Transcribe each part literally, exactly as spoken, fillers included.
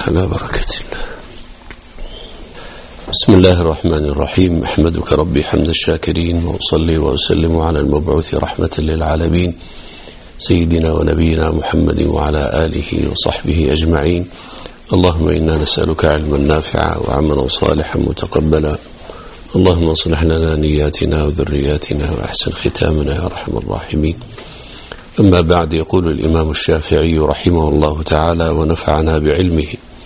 على بركة الله. بسم الله الرحمن الرحيم. أحمدك ربي حمد الشاكرين، وأصلي وأسلم على المبعوث رحمة للعالمين سيدنا ونبينا محمد وعلى آله وصحبه أجمعين. اللهم إنا نسألك علما نافعا وعملا صالحا متقبلا. اللهم اصلح لنا نياتنا وذرياتنا وأحسن ختامنا يا أرحم الراحمين. أما بعد، يقول الإمام الشافعي رحمه الله تعالى ونفعنا بعلمه: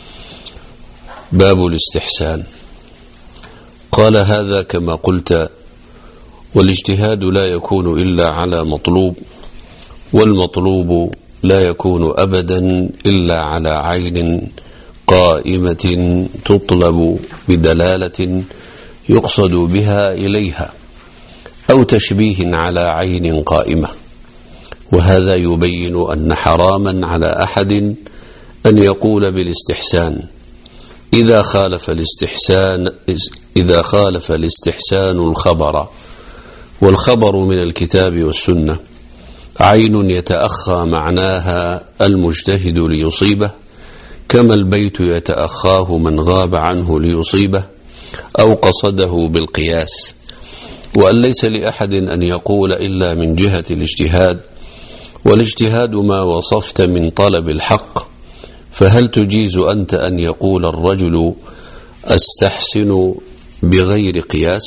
باب الاستحسان. قال: هذا كما قلت، والاجتهاد لا يكون إلا على مطلوب، والمطلوب لا يكون أبدا إلا على عين قائمة تطلب بدلالة يقصد بها إليها، أو تشبيه على عين قائمة. وهذا يبين أن حراما على أحد أن يقول بالاستحسان إذا خالف الاستحسان إذا خالف الاستحسان الخبر، والخبر من الكتاب والسنة عين يتأخى معناها المجتهد ليصيبه، كما البيت يتأخاه من غاب عنه ليصيبه أو قصده بالقياس. وأن ليس لأحد أن يقول إلا من جهة الاجتهاد، والاجتهاد ما وصفت من طلب الحق. فهل تجيز أنت أن يقول الرجل أستحسن بغير قياس؟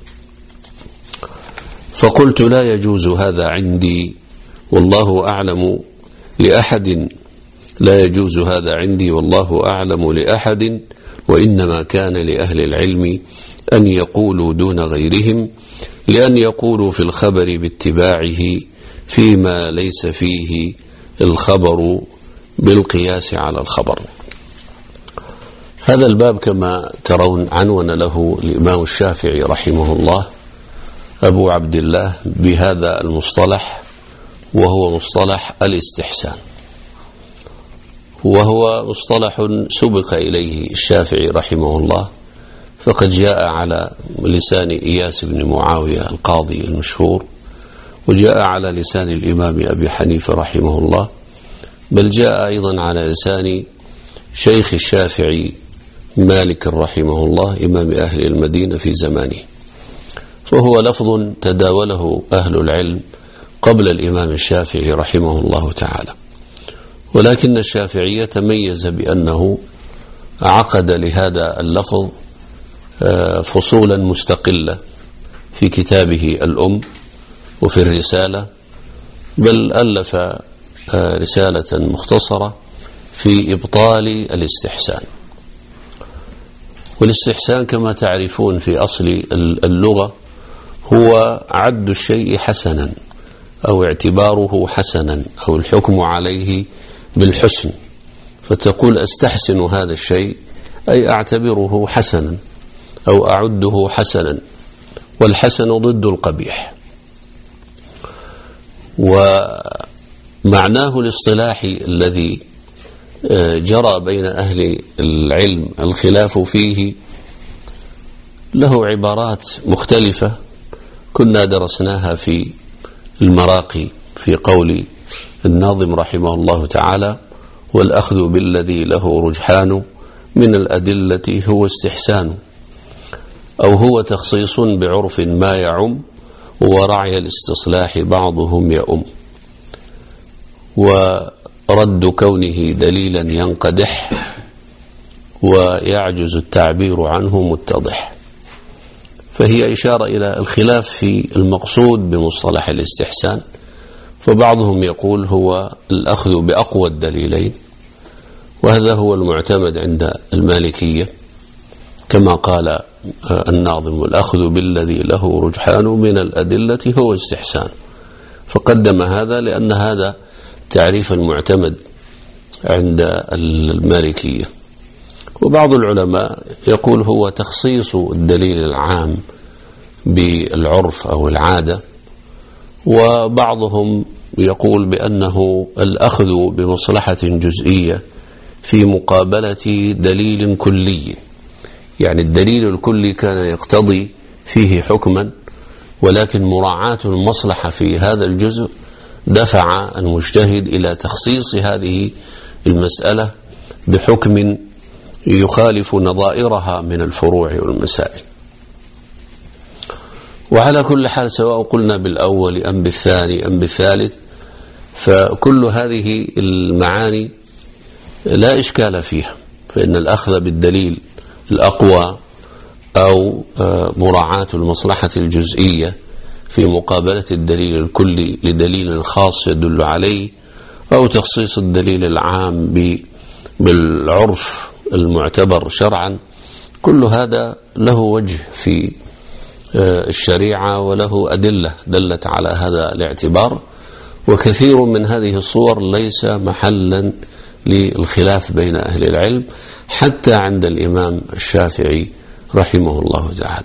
فقلت: لا يجوز هذا عندي والله أعلم لأحد لا يجوز هذا عندي والله أعلم لأحد وإنما كان لأهل العلم أن يقولوا دون غيرهم، لأن يقولوا في الخبر باتباعه فيما ليس فيه الخبر بالقياس على الخبر. هذا الباب كما ترون عنون له الإمام الشافعي رحمه الله أبو عبد الله بهذا المصطلح، وهو مصطلح الاستحسان، وهو مصطلح سبق إليه الشافعي رحمه الله، فقد جاء على لسان إياس بن معاوية القاضي المشهور، وجاء على لسان الإمام أبي حنيفة رحمه الله، بل جاء أيضا على لسان شيخ الشافعي مالك رحمه الله إمام أهل المدينة في زمانه. فهو لفظ تداوله أهل العلم قبل الإمام الشافعي رحمه الله تعالى، ولكن الشافعي تميز بأنه عقد لهذا اللفظ فصولا مستقلة في كتابه الأم وفي الرسالة، بل ألف رسالة مختصرة في إبطال الاستحسان. والاستحسان كما تعرفون في أصل اللغة هو عد الشيء حسنا، أو اعتباره حسنا، أو الحكم عليه بالحسن. فتقول أستحسن هذا الشيء أي أعتبره حسنا أو أعده حسنا، والحسن ضد القبيح. ومعناه الاصطلاحي الذي جرى بين أهل العلم الخلاف فيه له عبارات مختلفة كنا درسناها في المراقي في قول الناظم رحمه الله تعالى: والأخذ بالذي له رجحان من الأدلة هو استحسان، أو هو تخصيص بعرف ما يعم ورعي الاستصلاح بعضهم يؤم، ورد كونه دليلا ينقدح ويعجز التعبير عنه متضح. فهي إشارة إلى الخلاف في المقصود بمصطلح الاستحسان. فبعضهم يقول هو الأخذ بأقوى الدليلين، وهذا هو المعتمد عند المالكية، كما قال الناظم: والأخذ بالذي له رجحان من الأدلة هو استحسان. فقدم هذا لأن هذا تعريف المعتمد عند المالكية. وبعض العلماء يقول هو تخصيص الدليل العام بالعرف أو العادة، وبعضهم يقول بأنه الأخذ بمصلحة جزئية في مقابلة دليل كلي، يعني الدليل الكلي كان يقتضي فيه حكما، ولكن مراعاة المصلحة في هذا الجزء دفع المجتهد إلى تخصيص هذه المسألة بحكم يخالف نظائرها من الفروع والمسائل. وعلى كل حال سواء قلنا بالأول أم بالثاني أم بالثالث، فكل هذه المعاني لا إشكال فيها، فإن الأخذ بالدليل الأقوى أو مراعاة المصلحة الجزئية في مقابلة الدليل الكلي لدليل خاص يدل عليه، أو تخصيص الدليل العام بالعرف المعتبر شرعا، كل هذا له وجه في الشريعة وله أدلة دلت على هذا الاعتبار. وكثير من هذه الصور ليس محلا للخلاف بين أهل العلم حتى عند الإمام الشافعي رحمه الله تعالى.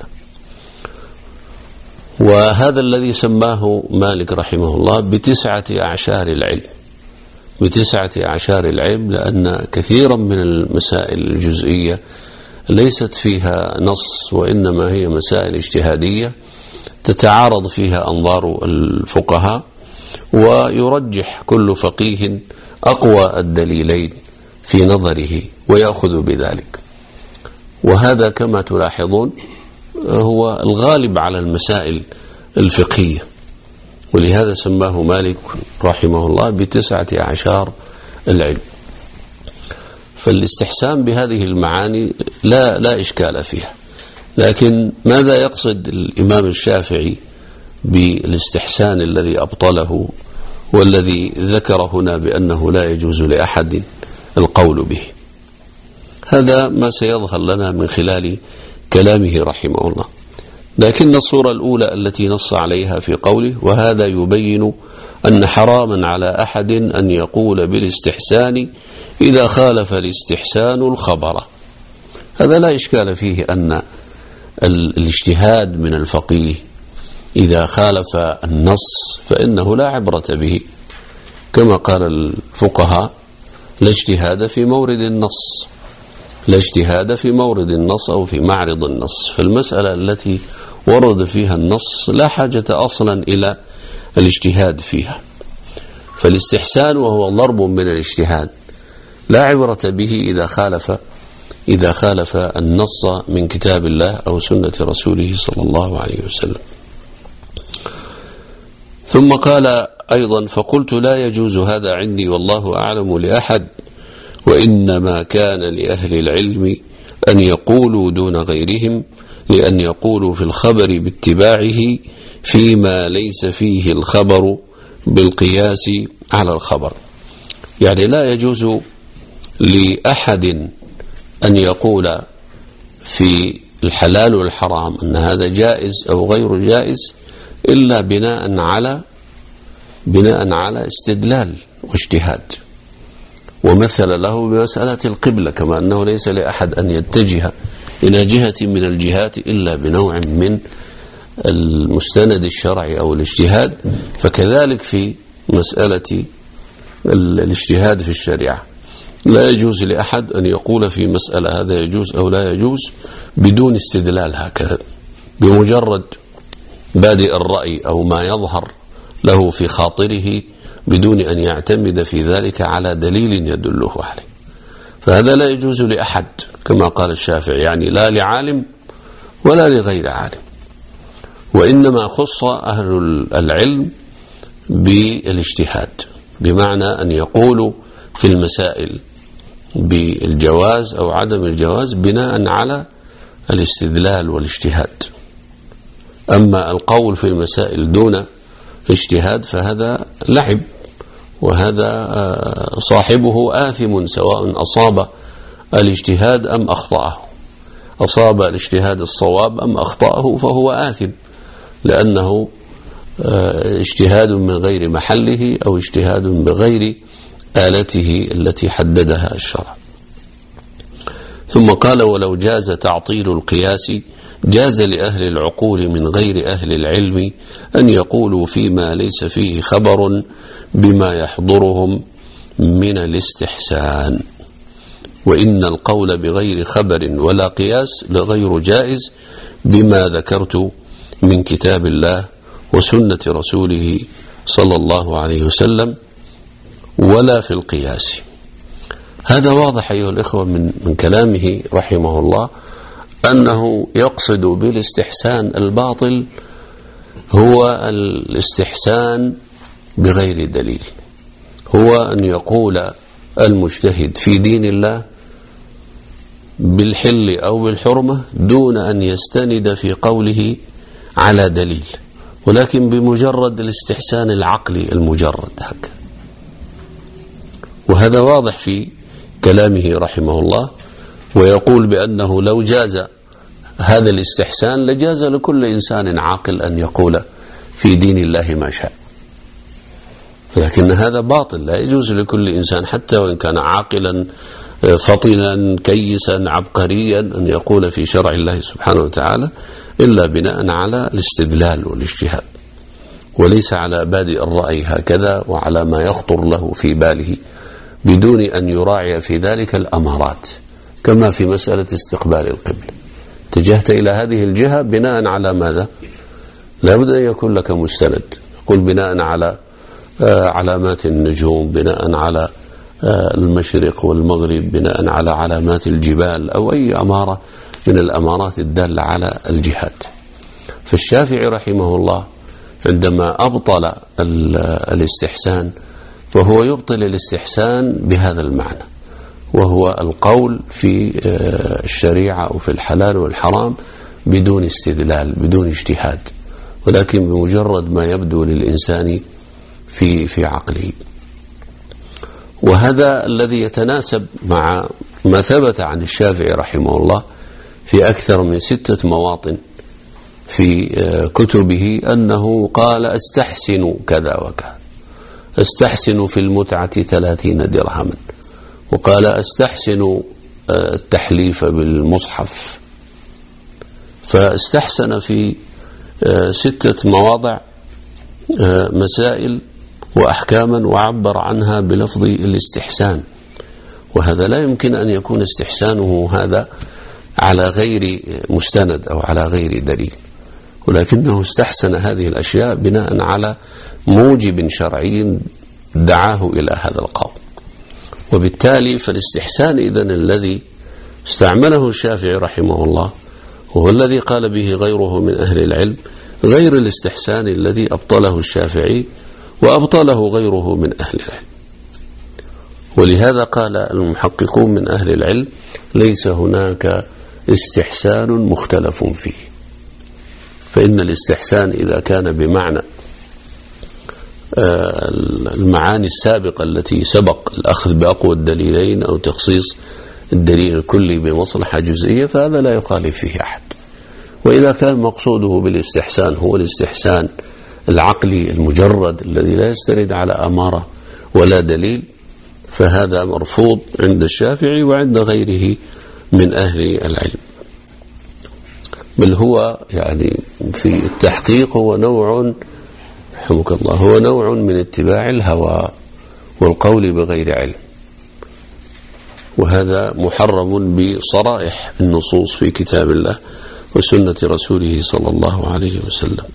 وهذا الذي سماه مالك رحمه الله بتسعة أعشار العلم، بتسعة أعشار العلم، لأن كثيرا من المسائل الجزئية ليست فيها نص، وإنما هي مسائل اجتهادية تتعارض فيها أنظار الفقهاء، ويرجح كل فقيه أقوى الدليلين في نظره ويأخذ بذلك. وهذا كما تلاحظون هو الغالب على المسائل الفقهية، ولهذا سماه مالك رحمه الله بتسعة أعشار العلم. فالاستحسان بهذه المعاني لا لا إشكال فيها، لكن ماذا يقصد الإمام الشافعي بالاستحسان الذي أبطله والذي ذكر هنا بأنه لا يجوز لأحد القول به؟ هذا ما سيظهر لنا من خلال كلامه رحمه الله. لكن الصورة الأولى التي نص عليها في قوله: وهذا يبين أن حراما على أحد أن يقول بالاستحسان إذا خالف الاستحسان الخبر. هذا لا إشكال فيه أن الاجتهاد من الفقيه إذا خالف النص فإنه لا عبرة به، كما قال الفقهاء: لا اجتهاد في مورد النص، لا اجتهاد في مورد النص أو في معرض النص. فالمسألة التي ورد فيها النص لا حاجة أصلا إلى الاجتهاد فيها. فالاستحسان وهو ضرب من الاجتهاد لا عبرة به إذا خالف إذا خالف النص من كتاب الله أو سنة رسوله صلى الله عليه وسلم. ثم قال أيضا: فقلت لا يجوز هذا عندي والله أعلم لأحد، وإنما كان لأهل العلم أن يقولوا دون غيرهم، لأن يقولوا في الخبر باتباعه فيما ليس فيه الخبر بالقياس على الخبر. يعني لا يجوز لأحد أن يقول في الحلال والحرام أن هذا جائز أو غير جائز إلا بناء على بناء على استدلال واجتهاد. ومثل له بمسألة القبلة، كما أنه ليس لأحد أن يتجه إلى جهة من الجهات إلا بنوع من المستند الشرعي أو الاجتهاد، فكذلك في مسألة الاجتهاد في الشريعة لا يجوز لأحد أن يقول في مسألة هذا يجوز أو لا يجوز بدون استدلال، هكذا بمجرد بادئ الرأي أو ما يظهر له في خاطره بدون أن يعتمد في ذلك على دليل يدله عليه. فهذا لا يجوز لأحد كما قال الشافعي، يعني لا لعالم ولا لغير عالم، وإنما خص أهل العلم بالاجتهاد، بمعنى أن يقولوا في المسائل بالجواز أو عدم الجواز بناء على الاستدلال والاجتهاد. أما القول في المسائل دون اجتهاد فهذا لعب، وهذا صاحبه آثم سواء أصاب الاجتهاد أم أخطأه، أصاب الاجتهاد الصواب أم أخطأه فهو آثم، لأنه اجتهاد من غير محله أو اجتهاد بغير آلته التي حددها الشرع. ثم قال: ولو جاز تعطيل القياس جاز لأهل العقول من غير أهل العلم أن يقولوا فيما ليس فيه خبر بما يحضرهم من الاستحسان. وإن القول بغير خبر ولا قياس لغير جائز بما ذكرت من كتاب الله وسنة رسوله صلى الله عليه وسلم، ولا في القياس. هذا واضح أيها الإخوة من, من كلامه رحمه الله أنه يقصد بالاستحسان الباطل هو الاستحسان بغير دليل، هو أن يقول المجتهد في دين الله بالحل أو بالحرمة دون أن يستند في قوله على دليل، ولكن بمجرد الاستحسان العقلي المجرد هكذا. وهذا واضح في كلامه رحمه الله، ويقول بأنه لو جاز هذا الاستحسان لجاز لكل إنسان عاقل أن يقول في دين الله ما شاء، لكن هذا باطل، لا يجوز لكل إنسان حتى وإن كان عاقلا فطنا كيسا عبقريا أن يقول في شرع الله سبحانه وتعالى إلا بناء على الاستدلال والاجتهاد، وليس على بادئ الرأي هكذا وعلى ما يخطر له في باله بدون أن يراعي في ذلك الأمارات، كما في مسألة استقبال القبلة، اتجهت إلى هذه الجهة بناء على ماذا؟ لا بد أن يكون لك مستند، يقول بناء على علامات النجوم، بناء على المشرق والمغرب، بناء على علامات الجبال أو أي أمارة من الأمارات الدالة على الجهات. فالشافعي رحمه الله عندما أبطل الاستحسان فهو يبطل الاستحسان بهذا المعنى، وهو القول في الشريعة أو في الحلال والحرام بدون استدلال بدون اجتهاد، ولكن بمجرد ما يبدو للإنسان في في عقله. وهذا الذي يتناسب مع ما ثبت عن الشافعي رحمه الله في أكثر من ستة مواطن في كتبه أنه قال استحسن كذا وكذا، استحسن في المتعة ثلاثين درهما، وقال استحسن التحليف بالمصحف، فاستحسن في ستة مواضع مسائل وأحكاما وعبر عنها بلفظ الاستحسان، وهذا لا يمكن أن يكون استحسانه هذا على غير مستند أو على غير دليل، ولكنه استحسن هذه الأشياء بناء على موجب شرعي دعاه إلى هذا القول. وبالتالي فالاستحسان إذن الذي استعمله الشافعي رحمه الله هو الذي قال به غيره من أهل العلم، غير الاستحسان الذي أبطله الشافعي وأبطله غيره من أهل العلم. ولهذا قال المحققون من أهل العلم ليس هناك استحسان مختلف فيه، فإن الاستحسان إذا كان بمعنى المعاني السابقة التي سبق الأخذ بأقوى الدليلين أو تخصيص الدليل الكلي بمصلحة جزئية فهذا لا يخالف فيه أحد. وإذا كان مقصوده بالاستحسان هو الاستحسان العقلي المجرد الذي لا يستند على أمارة ولا دليل فهذا مرفوض عند الشافعي وعند غيره من أهل العلم، بل هو يعني في التحقيق هو نوع رحمك الله هو نوع من اتباع الهوى والقول بغير علم، وهذا محرم بصرائح النصوص في كتاب الله وسنة رسوله صلى الله عليه وسلم.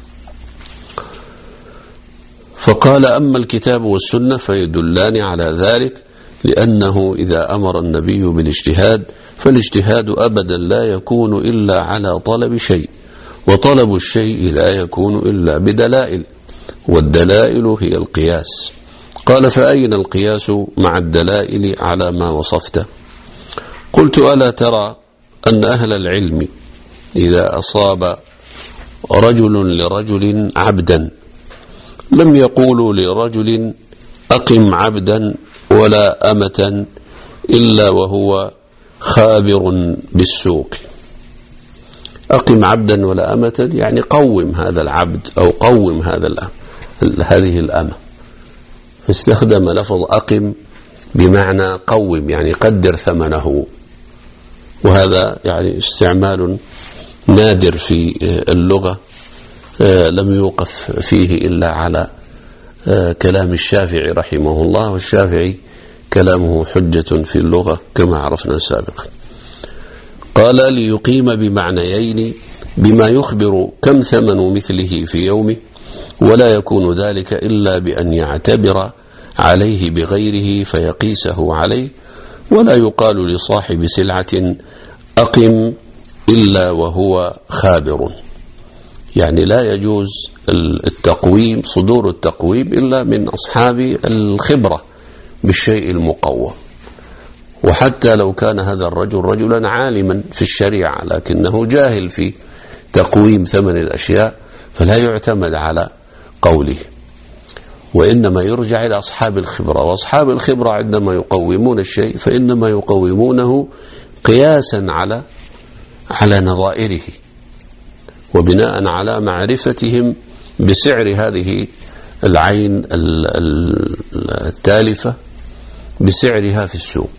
فقال أما الكتاب والسنة فيدلان على ذلك، لأنه إذا أمر النبي بالاجتهاد فالاجتهاد أبدا لا يكون إلا على طلب شيء، وطلب الشيء لا يكون إلا بدلائل، والدلائل هي القياس. قال فأين القياس مع الدلائل على ما وصفته؟ قلت ألا ترى أن أهل العلم إذا أصاب رجل لرجل عبدا لم يقولوا لرجل أقم عبدا ولا أمة إلا وهو خابر بالسوق. أقم عبدا ولا أمة يعني قوم هذا العبد أو قوم هذا الأمة هذه الأمة، فاستخدم لفظ أقم بمعنى قوم يعني قدر ثمنه، وهذا يعني استعمال نادر في اللغة لم يوقف فيه إلا على كلام الشافعي رحمه الله، والشافعي كلامه حجة في اللغة كما عرفنا سابقا. قال ليقيم بمعنيين بما يخبر كم ثمن مثله في يومه، ولا يكون ذلك إلا بأن يعتبر عليه بغيره فيقيسه عليه، ولا يقال لصاحب سلعة أقم إلا وهو خابر، يعني لا يجوز التقويم صدور التقويم إلا من أصحاب الخبرة بالشيء المقوم. وحتى لو كان هذا الرجل رجلا عالما في الشريعة لكنه جاهل في تقويم ثمن الأشياء فلا يعتمد على قوله، وإنما يرجع إلى أصحاب الخبرة. وأصحاب الخبرة عندما يقومون الشيء فإنما يقومونه قياسا على على نظائره وبناء على معرفتهم بسعر هذه العين التالفة بسعرها في السوق.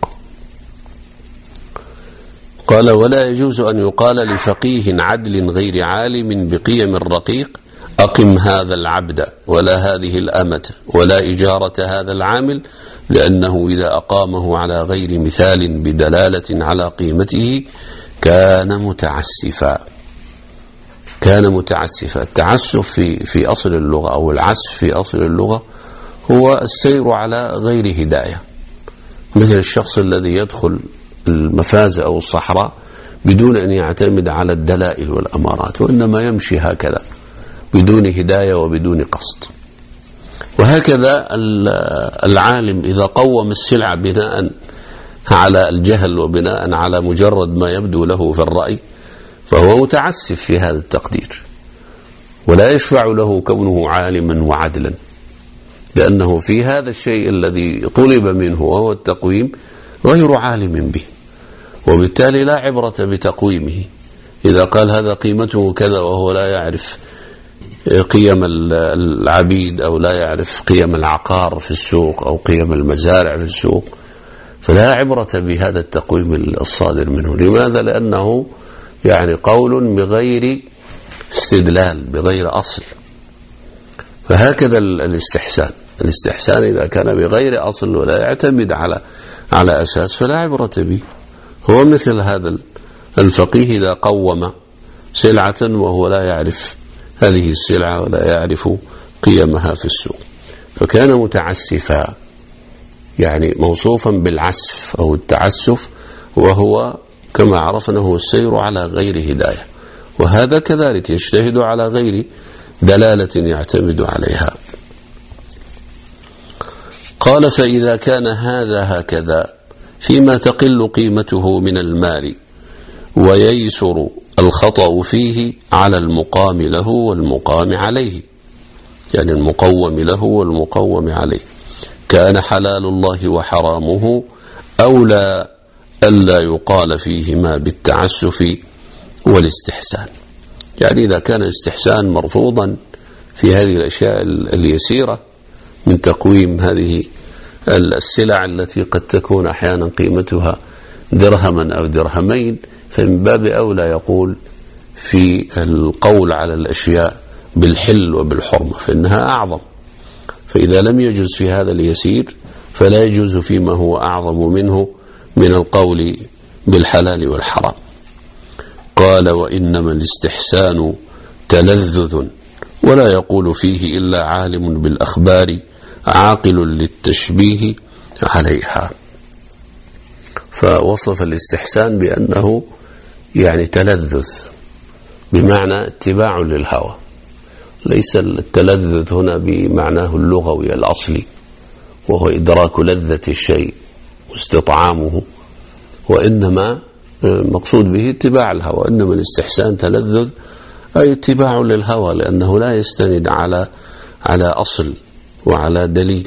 قال: ولا يجوز أن يقال لفقيه عدل غير عالم بقيم الرقيق أقم هذا العبد ولا هذه الأمة ولا إجارة هذا العامل، لأنه إذا أقامه على غير مثال بدلالة على قيمته كان متعسفا. كان متعسفا. التعسف في في أصل اللغة أو العسف في أصل اللغة هو السير على غير هداية، مثل الشخص الذي يدخل المفازة أو الصحراء بدون أن يعتمد على الدلائل والأمارات، وإنما يمشي هكذا بدون هداية وبدون قصد. وهكذا العالم إذا قوم السلعة بناء على الجهل وبناء على مجرد ما يبدو له في الرأي فهو متعسف في هذا التقدير، ولا يشفع له كونه عالما وعدلا، لأنه في هذا الشيء الذي طلب منه وهو التقويم غير عالم به، وبالتالي لا عبرة بتقويمه. إذا قال هذا قيمته كذا وهو لا يعرف قيم العبيد أو لا يعرف قيم العقار في السوق أو قيم المزارع في السوق فلا عبرة بهذا التقويم الصادر منه. لماذا؟ لأنه يعني قول بغير استدلال بغير أصل. فهكذا الاستحسان الاستحسان إذا كان بغير أصل ولا يعتمد على على أساس فلا عبرة به. هو مثل هذا الفقيه إذا قوم سلعة وهو لا يعرف هذه السلعة ولا يعرف قيمها في السوق فكان متعسفا، يعني موصوفا بالعسف أو التعسف، وهو كما عرفنا هو السير على غير هداية، وهذا كذلك يجتهد على غير دلالة يعتمد عليها. قال: فإذا كان هذا هكذا فيما تقل قيمته من المال وييسر الخطأ فيه على المقام له والمقام عليه، يعني المقوم له والمقوم عليه، كان حلال الله وحرامه أولى ألا يقال فيهما بالتعسف والاستحسان. يعني إذا كان الاستحسان مرفوضا في هذه الأشياء اليسيرة من تقويم هذه السلع التي قد تكون أحيانا قيمتها درهما أو درهمين، فمن باب أولى يقول في القول على الأشياء بالحل وبالحرمة فإنها أعظم. فإذا لم يجوز في هذا اليسير فلا يجوز فيما هو أعظم منه من القول بالحلال والحرام. قال: وإنما الاستحسان تلذذ ولا يقول فيه إلا عالم بالأخبار عاقل للتشبيه عليها. فوصف الاستحسان بأنه يعني تلذذ بمعنى اتباع للهوى، ليس التلذذ هنا بمعناه اللغوي الأصلي وهو إدراك لذة الشيء واستطعامه، وإنما مقصود به اتباع الهوى. إنما الاستحسان تلذذ أي اتباع للهوى، لأنه لا يستند على على أصل وعلى دليل.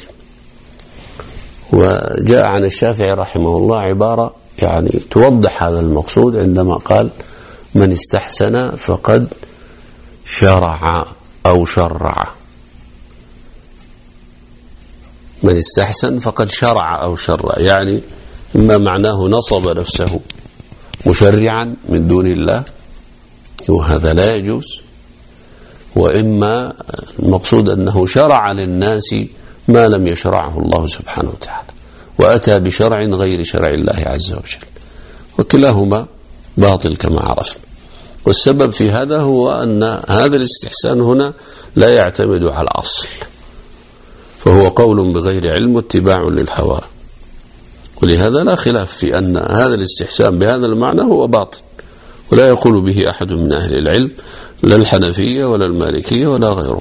وجاء عن الشافعي رحمه الله عبارة يعني توضح هذا المقصود عندما قال: من استحسن فقد شرع أو شرع. من استحسن فقد شرع أو شرع، يعني إما معناه نصب نفسه مشرعا من دون الله وهذا لا يجوز، وإما المقصود أنه شرع للناس ما لم يشرعه الله سبحانه وتعالى وأتى بشرع غير شرع الله عز وجل، وكلاهما باطل كما عرفنا. والسبب في هذا هو أن هذا الاستحسان هنا لا يعتمد على الأصل، فهو قول بغير علم واتباع للهوى. ولهذا لا خلاف في أن هذا الاستحسان بهذا المعنى هو باطل، ولا يقول به أحد من أهل العلم، لا الحنفية ولا المالكية ولا غيره.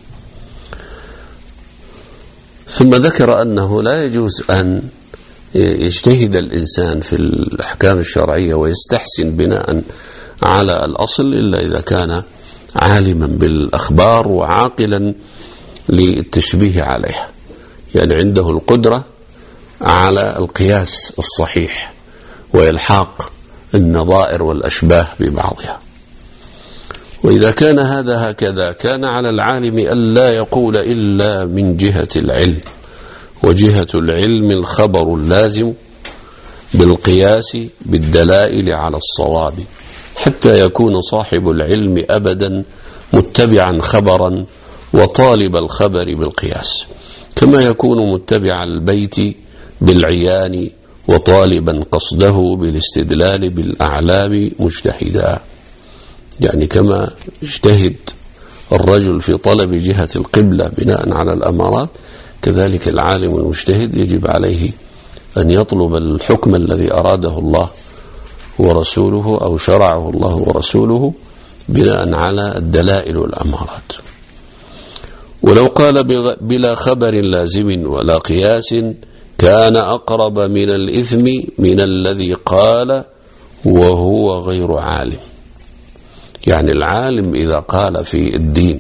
ثم ذكر أنه لا يجوز أن يجتهد الإنسان في الأحكام الشرعية ويستحسن بناء على الأصل إلا إذا كان عالما بالأخبار وعاقلا للتشبيه عليها، يعني عنده القدرة على القياس الصحيح وإلحاق النظائر والأشباه ببعضها. وإذا كان هذا هكذا كان على العالم ألا يقول إلا من جهة العلم، وجهة العلم الخبر اللازم بالقياس بالدلائل على الصواب، حتى يكون صاحب العلم أبدا متبعا خبرا وطالب الخبر بالقياس، كما يكون متبع البيت بالعيان وطالبا قصده بالاستدلال بالأعلام مجتهدا. يعني كما اجتهد الرجل في طلب جهة القبلة بناء على الأمارات، كذلك العالم المجتهد يجب عليه أن يطلب الحكم الذي أراده الله ورسوله أو شرعه الله ورسوله بناء على الدلائل والأمارات. ولو قال بلا خبر لازم ولا قياس كان أقرب من الإثم من الذي قال وهو غير عالم. يعني العالم إذا قال في الدين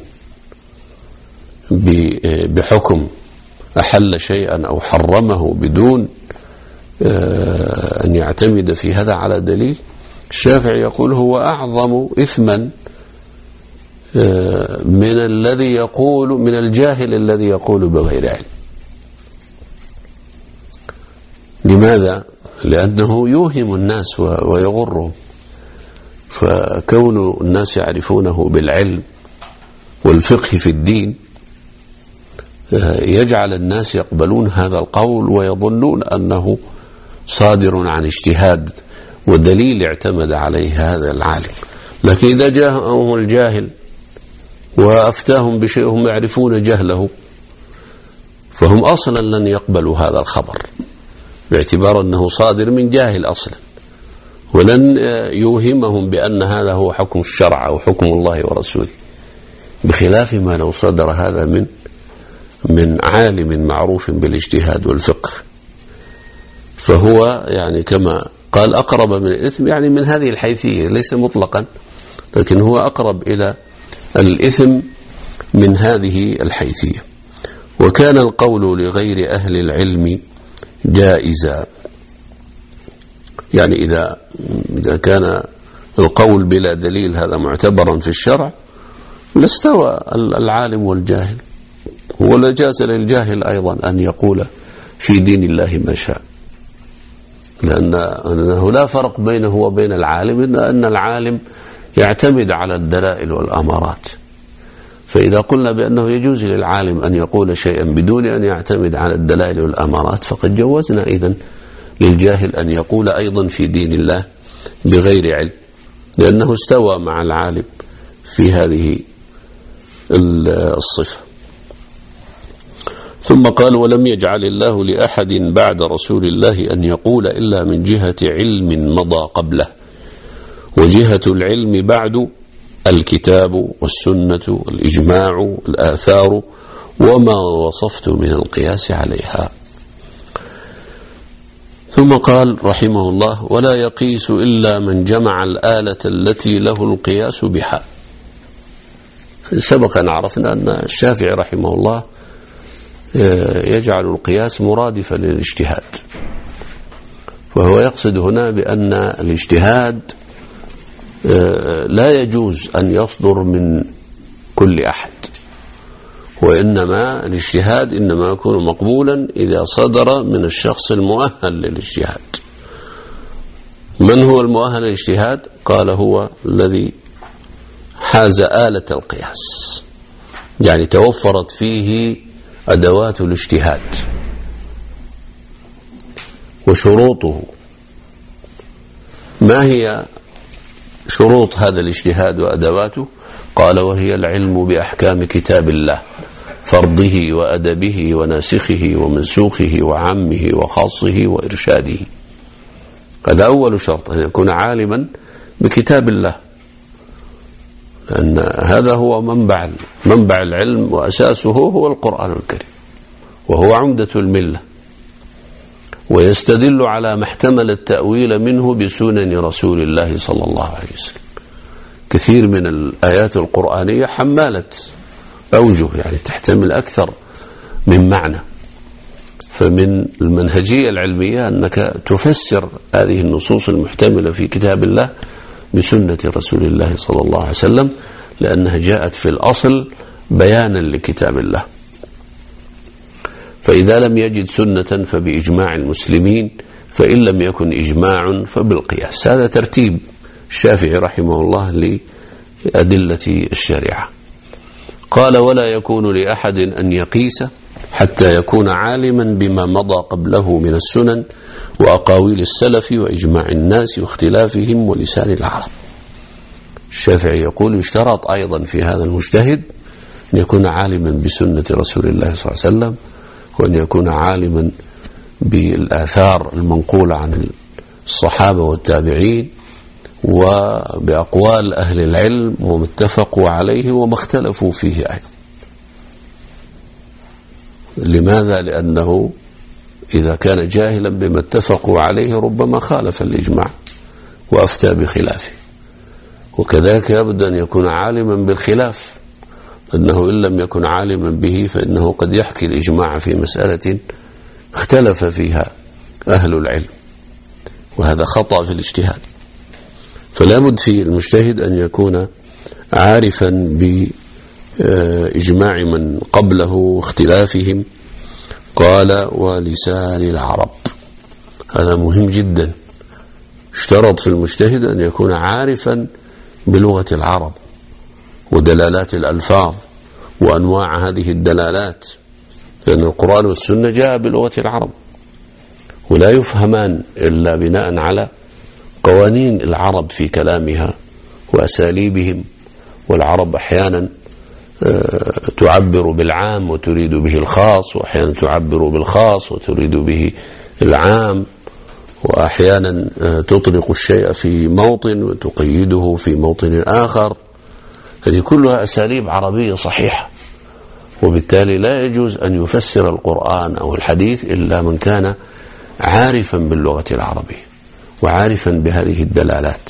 بحكم أحل شيئا أو حرمه بدون أن يعتمد في هذا على دليل، الشافعي يقول هو أعظم إثما من الذي يقول من الجاهل الذي يقول بغير علم. لماذا؟ لأنه يوهم الناس ويغرهم، فكون الناس يعرفونه بالعلم والفقه في الدين يجعل الناس يقبلون هذا القول ويظنون أنه صادر عن اجتهاد ودليل اعتمد عليه هذا العالم. لكن إذا جاءهم الجاهل وأفتاهم بشيء هم يعرفون جهله فهم أصلا لن يقبلوا هذا الخبر باعتبار أنه صادر من جاهل أصلا، ولن يوهمهم بأن هذا هو حكم الشرع أو حكم الله ورسوله، بخلاف ما لو صدر هذا من من عالم معروف بالاجتهاد والفقه. فهو يعني كما قال أقرب من الإثم، يعني من هذه الحيثية، ليس مطلقا لكن هو أقرب إلى الإثم من هذه الحيثية. وكان القول لغير أهل العلم جائزا، يعني إذا إذا كان القول بلا دليل هذا معتبرا في الشرع لاستوى العالم والجاهل، ولا جاز للجاهل أيضا أن يقول في دين الله ما شاء، لأنه لا فرق بينه وبين العالم، إن أن العالم يعتمد على الدلائل والأمارات. فإذا قلنا بأنه يجوز للعالم أن يقول شيئا بدون أن يعتمد على الدلائل والأمارات فقد جوزنا إذن للجاهل أن يقول أيضا في دين الله بغير علم، لأنه استوى مع العالم في هذه الصفة. ثم قال ولم يجعل الله لأحد بعد رسول الله أن يقول إلا من جهة علم مضى قبله، وجهة العلم بعد الكتاب والسنة والإجماع الآثار وما وصفت من القياس عليها. ثم قال رحمه الله ولا يقيس إلا من جمع الآلة التي له القياس بها. سبق أن عرفنا أن الشافعي رحمه الله يجعل القياس مرادفا للاجتهاد، وهو يقصد هنا بأن الاجتهاد لا يجوز أن يصدر من كل أحد، وإنما الاجتهاد إنما يكون مقبولا إذا صدر من الشخص المؤهل للاجتهاد. من هو المؤهل للاجتهاد؟ قال هو الذي حاز آلة القياس، يعني توفرت فيه أدوات الاجتهاد وشروطه. ما هي شروط هذا الاجتهاد وأدواته؟ قال وهي العلم بأحكام كتاب الله فرضه وأدبه وناسخه ومنسوخه وعامه وخاصه وإرشاده. هذا أول شرط، أن يكون عالما بكتاب الله، لأن هذا هو منبع منبع العلم، وأساسه هو القرآن الكريم، وهو عمدة الملة، ويستدل على ما احتمل التأويل منه بسنن رسول الله صلى الله عليه وسلم. كثير من الآيات القرآنية حمالة أوجه، يعني تحتمل أكثر من معنى. فمن المنهجية العلمية أنك تفسر هذه النصوص المحتملة في كتاب الله بسنة رسول الله صلى الله عليه وسلم، لأنها جاءت في الأصل بيانا لكتاب الله. فإذا لم يجد سنة فبإجماع المسلمين، فإن لم يكن إجماع فبالقياس. هذا ترتيب الشافعي رحمه الله لأدلة الشريعة. قال: ولا يكون لأحد أن يقيس حتى يكون عالما بما مضى قبله من السنن وأقاويل السلف وإجماع الناس واختلافهم ولسان العرب. الشافعي يقول: يشترط أيضا في هذا المجتهد أن يكون عالما بسنة رسول الله صلى الله عليه وسلم، وأن يكون عالما بالآثار المنقولة عن الصحابة والتابعين، وبأقوال أهل العلم وما اتفقوا عليه وما اختلفوا فيه أيضا. لماذا؟ لأنه إذا كان جاهلا بما اتفقوا عليه ربما خالف الإجماع وأفتى بخلافه، وكذلك يبد أن يكون عالما بالخلاف، لأنه إن لم يكن عالما به فإنه قد يحكي الإجماع في مسألة اختلف فيها أهل العلم، وهذا خطأ في الاجتهاد. فلا بد في المجتهد أن يكون عارفا بإجماع من قبله واختلافهم. قال: ولسان العرب. هذا مهم جدا. اشترط في المجتهد أن يكون عارفا بلغة العرب ودلالات الألفاظ وأنواع هذه الدلالات، لأن القرآن والسنة جاء بلغة العرب، ولا يفهمان إلا بناء على قوانين العرب في كلامها وأساليبهم. والعرب أحيانا تعبر بالعام وتريد به الخاص، وأحيانا تعبر بالخاص وتريد به العام، وأحيانا تطلق الشيء في موطن وتقيده في موطن آخر. هذه كلها أساليب عربية صحيحة، وبالتالي لا يجوز أن يفسر القرآن أو الحديث إلا من كان عارفا باللغة العربية وعارفا بهذه الدلالات.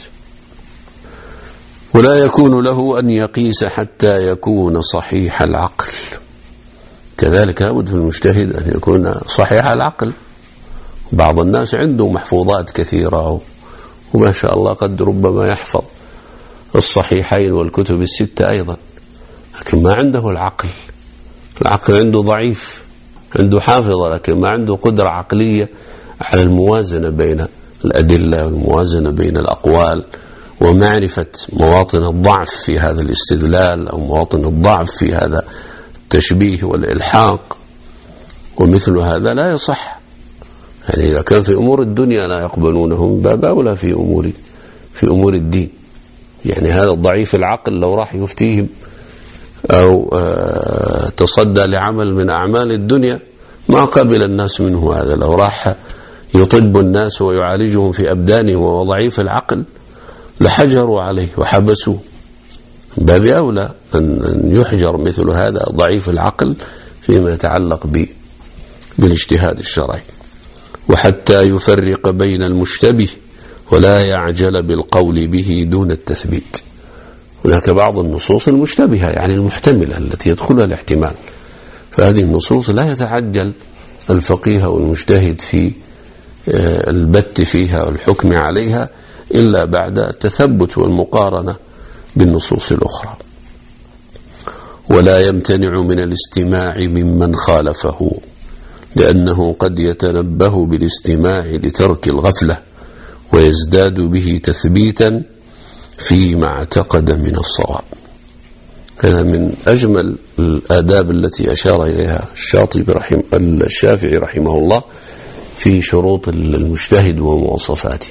ولا يكون له أن يقيس حتى يكون صحيح العقل. كذلك لابد في المجتهد أن يكون صحيح العقل. بعض الناس عنده محفوظات كثيرة وما شاء الله قد ربما يحفظ الصحيحين والكتب الستة أيضا، لكن ما عنده العقل. العقل عنده ضعيف، عنده حافظة لكن ما عنده قدرة عقلية على الموازنة بين الأدلة والموازنة بين الأقوال، ومعرفة مواطن الضعف في هذا الاستدلال أو مواطن الضعف في هذا التشبيه والإلحاق. ومثل هذا لا يصح. يعني إذا كان في أمور الدنيا لا يقبلونهم، باب أولى في أمور في أمور الدين. يعني هذا الضعيف العقل لو راح يفتيهم أو تصدى لعمل من أعمال الدنيا ما قبل الناس منه. هذا لو راح يطب الناس ويعالجهم في أبدانهم وهو ضعيف العقل لحجروا عليه وحبسوه. باب أولى أن يحجر مثل هذا ضعيف العقل فيما يتعلق بالاجتهاد الشرعي. وحتى يفرق بين المشتبه ولا يعجل بالقول به دون التثبيت. هناك بعض النصوص المشتبهة يعني المحتملة التي يدخلها الاحتمال، فهذه النصوص لا يتعجل الفقيه والمجتهد في البت فيها والحكم عليها إلا بعد التثبت والمقارنة بالنصوص الأخرى. ولا يمتنع من الاستماع ممن خالفه، لأنه قد يتنبه بالاستماع لترك الغفلة ويزداد به تثبيتا فيما اعتقد من الصواب. هذا من أجمل الآداب التي أشار إليها الشاطبي رحمه الشافعي رحمه الله في شروط المجتهد ومواصفاته.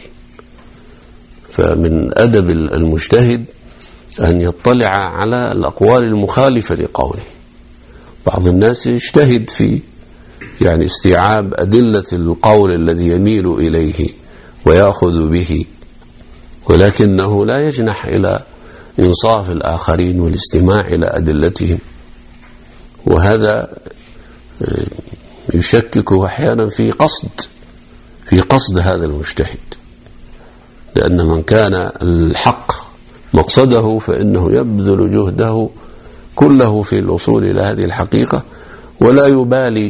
فمن أدب المجتهد أن يطلع على الأقوال المخالفة لقوله، بعض الناس يجتهد في يعني استيعاب أدلة القول الذي يميل إليه ويأخذ به، ولكنه لا يجنح إلى إنصاف الآخرين والاستماع إلى أدلتهم، وهذا يشكك أحيانا في قصد في قصد هذا المجتهد، لأن من كان الحق مقصده فإنه يبذل جهده كله في الوصول إلى هذه الحقيقة، ولا يبالي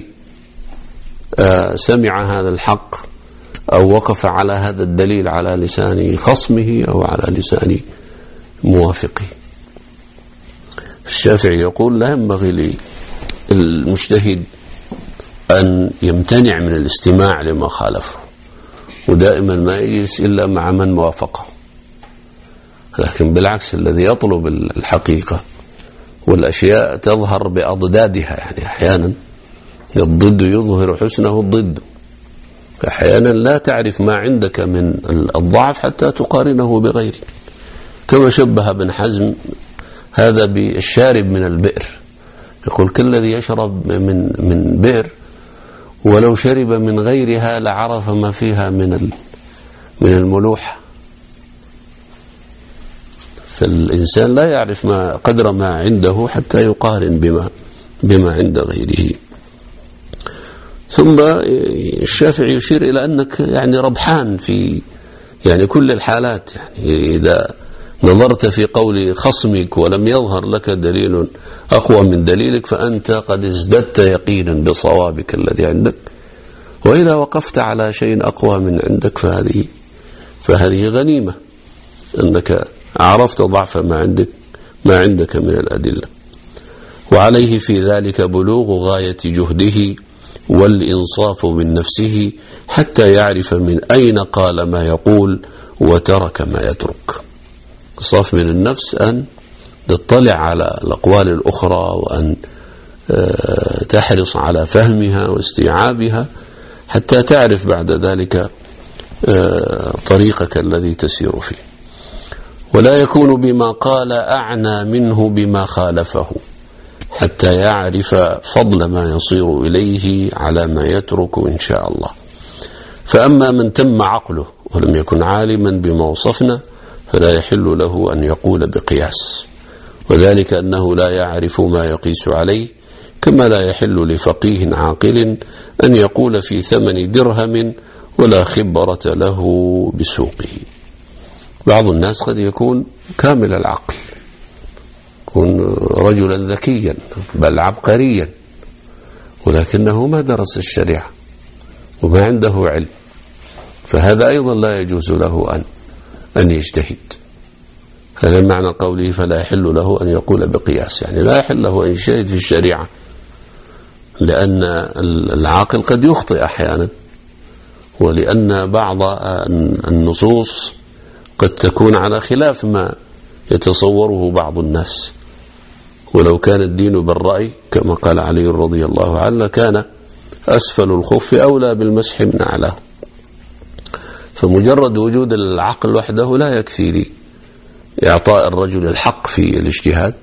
سمع هذا الحق أو وقف على هذا الدليل على لسان خصمه أو على لسان موافقه. الشافعي يقول لا ينبغي للمجتهد أن يمتنع من الاستماع لما خالفه، ودائما ما يجلس إلا مع من وافقه، لكن بالعكس الذي يطلب الحقيقة والأشياء تظهر بأضدادها، يعني أحيانا الضد يظهر حسنه الضد، أحيانا لا تعرف ما عندك من الضعف حتى تقارنه بغيره، كما شبه ابن حزم هذا بالشارب من البئر، يقول كالذي يشرب من من بئر ولو شرب من غيرها لعرف ما فيها من من الملوحة. فالإنسان لا يعرف ما قدر ما عنده حتى يقارن بما بما عند غيره. ثم الشافعي يشير إلى أنك يعني ربحان في يعني كل الحالات، يعني إذا نظرت في قول خصمك ولم يظهر لك دليل أقوى من دليلك فأنت قد ازددت يقينا بصوابك الذي عندك، وإذا وقفت على شيء أقوى من عندك فهذه فهذه غنيمة، أنك عرفت ضعف ما عندك ما عندك من الأدلة. وعليه في ذلك بلوغ غاية جهده والإنصاف من نفسه حتى يعرف من أين قال ما يقول وترك ما يترك. الصاف من النفس أن تطلع على الأقوال الأخرى وأن تحرص على فهمها واستيعابها حتى تعرف بعد ذلك طريقك الذي تسير فيه، ولا يكون بما قال أعنى منه بما خالفه حتى يعرف فضل ما يصير إليه على ما يترك إن شاء الله. فأما من تم عقله ولم يكن عالما بما وصفنا فلا يحل له أن يقول بقياس، وذلك أنه لا يعرف ما يقيس عليه، كما لا يحل لفقيه عاقل أن يقول في ثمن درهم ولا خبرة له بسوقه. بعض الناس قد يكون كامل العقل، يكون رجلا ذكيا بل عبقريا، ولكنه ما درس الشريعة وما عنده علم، فهذا أيضا لا يجوز له أن أن يجتهد. هذا معنى قوله فلا يحل له أن يقول بقياس، يعني لا يحل له أن يجتهد في الشريعة، لأن العاقل قد يخطئ أحيانا، ولأن بعض النصوص قد تكون على خلاف ما يتصوره بعض الناس، ولو كان الدين بالرأي كما قال علي رضي الله عنه كان أسفل الخف أولى بالمسح من أعلاه. فمجرد وجود العقل وحده لا يكفي لإعطاء الرجل الحق في الاجتهاد.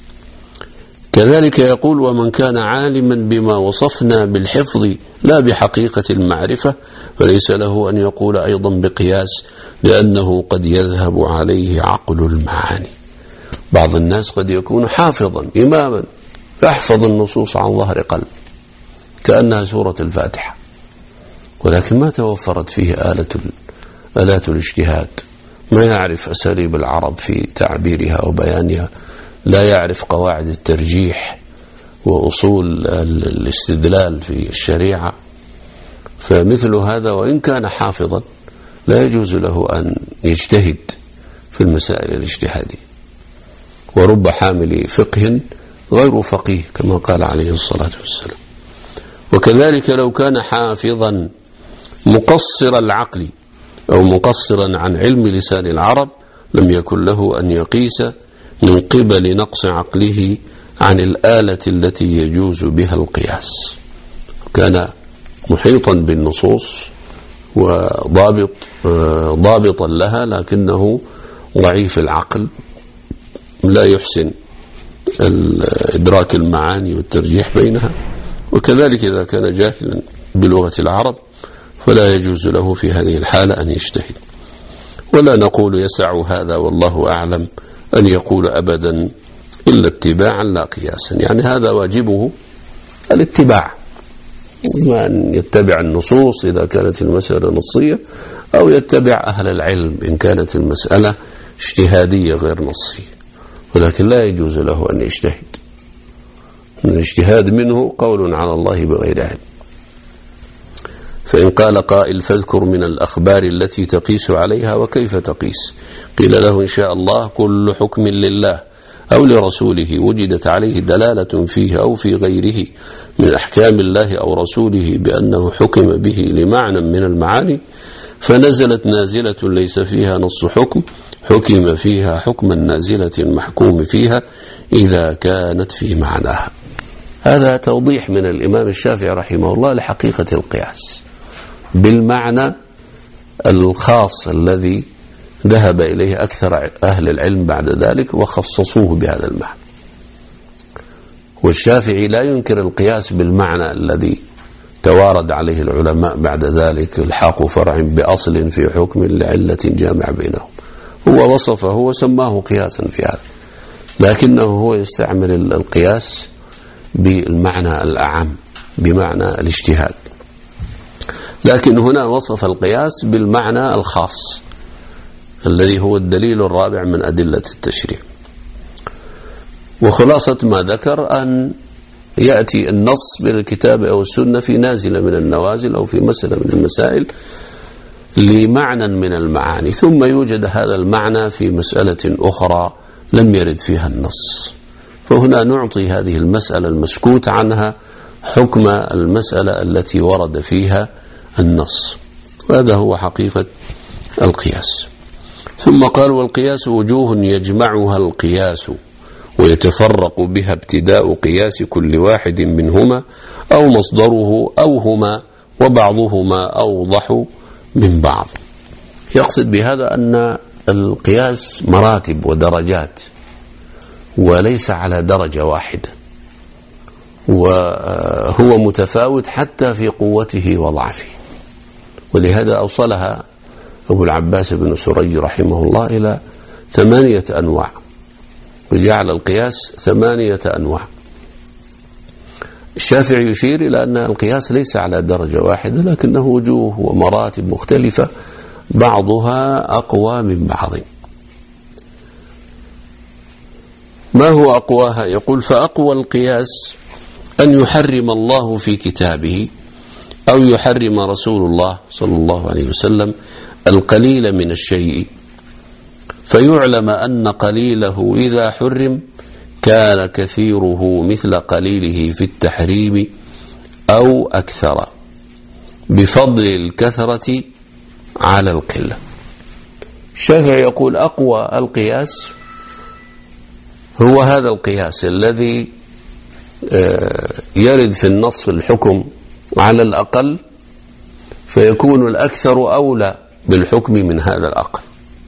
كذلك يقول ومن كان عالما بما وصفنا بالحفظ لا بحقيقة المعرفة فليس له أن يقول أيضا بقياس، لأنه قد يذهب عليه عقل المعاني. بعض الناس قد يكون حافظا إماما يحفظ النصوص عن ظهر قلب كأنها سورة الفاتحة، ولكن ما توفرت فيه آلة آلات الاجتهاد، ما يعرف أساليب العرب في تعبيرها وبيانها، لا يعرف قواعد الترجيح وأصول الاستدلال في الشريعة. فمثل هذا وإن كان حافظا لا يجوز له أن يجتهد في المسائل الاجتهادية. ورب حامل فقه غير فقيه كما قال عليه الصلاة والسلام. وكذلك لو كان حافظا مقصر العقل أو مقصرا عن علم لسان العرب لم يكن له أن يقيس من قبل نقص عقله عن الآلة التي يجوز بها القياس. كان محيطا بالنصوص وضابط ضابطا لها، لكنه ضعيف العقل لا يحسن إدراك المعاني والترجيح بينها. وكذلك إذا كان جاهلا بلغة العرب فلا يجوز له في هذه الحالة أن يجتهد. ولا نقول يسع هذا والله أعلم أن يقول أبدا إلا اتباعا لا قياسا، يعني هذا واجبه الاتباع، إما أن يتبع النصوص إذا كانت المسألة نصية، أو يتبع أهل العلم إن كانت المسألة اجتهادية غير نصية، ولكن لا يجوز له أن يجتهد. الاجتهاد منه قول على الله بغير علم. فإن قال قائل فاذكر من الأخبار التي تقيس عليها وكيف تقيس، قيل له إن شاء الله كل حكم لله أو لرسوله وجدت عليه دلالة فيه أو في غيره من أحكام الله أو رسوله بأنه حكم به لمعنى من المعاني، فنزلت نازلة ليس فيها نص حكم حكم فيها حكم النازلة المحكوم فيها إذا كانت في معناها. هذا توضيح من الإمام الشافعي رحمه الله لحقيقة القياس بالمعنى الخاص الذي ذهب إليه أكثر أهل العلم بعد ذلك وخصصوه بهذا المعنى. والشافعي لا ينكر القياس بالمعنى الذي توارد عليه العلماء بعد ذلك، الحاق فرع بأصل في حكم لعلة جامع بينهم. هو وصفه وسماه قياسا في هذا، لكنه هو يستعمل القياس بالمعنى الأعم بمعنى الاجتهاد، لكن هنا وصف القياس بالمعنى الخاص الذي هو الدليل الرابع من أدلة التشريع. وخلاصة ما ذكر أن يأتي النص بالكتاب أو السنة في نازلة من النوازل أو في مسألة من المسائل لمعنى من المعاني، ثم يوجد هذا المعنى في مسألة أخرى لم يرد فيها النص، فهنا نعطي هذه المسألة المسكوت عنها حكم المسألة التي ورد فيها النص، وهذا هو حقيقة القياس. ثم قال والقياس وجوه يجمعها القياس ويتفرق بها ابتداء قياس كل واحد منهما أو مصدره أو هما وبعضهما أوضح من بعض. يقصد بهذا أن القياس مراتب ودرجات وليس على درجة واحدة، وهو متفاوت حتى في قوته وضعفه، ولهذا أوصلها أبو العباس بن سريج رحمه الله إلى ثمانية أنواع، وجعل القياس ثمانية أنواع. الشافعي يشير إلى أن القياس ليس على درجة واحدة، لكنه وجوه ومراتب مختلفة بعضها أقوى من بعض. ما هو أقواها؟ يقول فأقوى القياس أن يحرم الله في كتابه أو يحرم رسول الله صلى الله عليه وسلم القليل من الشيء، فيعلم أن قليله إذا حرم كان كثيره مثل قليله في التحريم أو أكثر بفضل الكثرة على القلة. الشافعي يقول أقوى القياس هو هذا القياس الذي يرد في النص الحكم على الأقل فيكون الأكثر أولى بالحكم من هذا الأقل،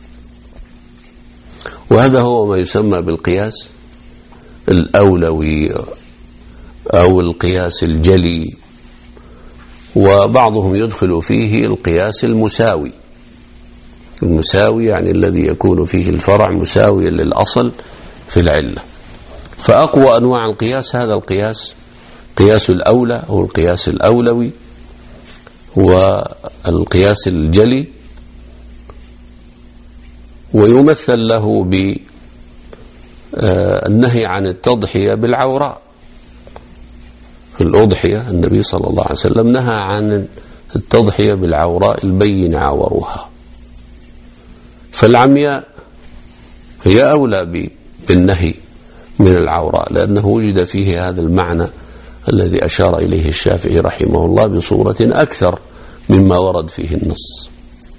وهذا هو ما يسمى بالقياس الأولوي أو القياس الجلي، وبعضهم يدخل فيه القياس المساوي. المساوي يعني الذي يكون فيه الفرع مساويا للأصل في العلة. فأقوى أنواع القياس هذا القياس، قياس الأولى أو القياس الأولوي، والقياس الجلي، ويمثل له بالنهي عن التضحية بالعوراء. الأضحية النبي صلى الله عليه وسلم نهى عن التضحية بالعوراء البين عورها، فالعمياء هي أولى بالنهي من العوراء لأنه وجد فيه هذا المعنى الذي أشار إليه الشافعي رحمه الله بصورة أكثر مما ورد فيه النص.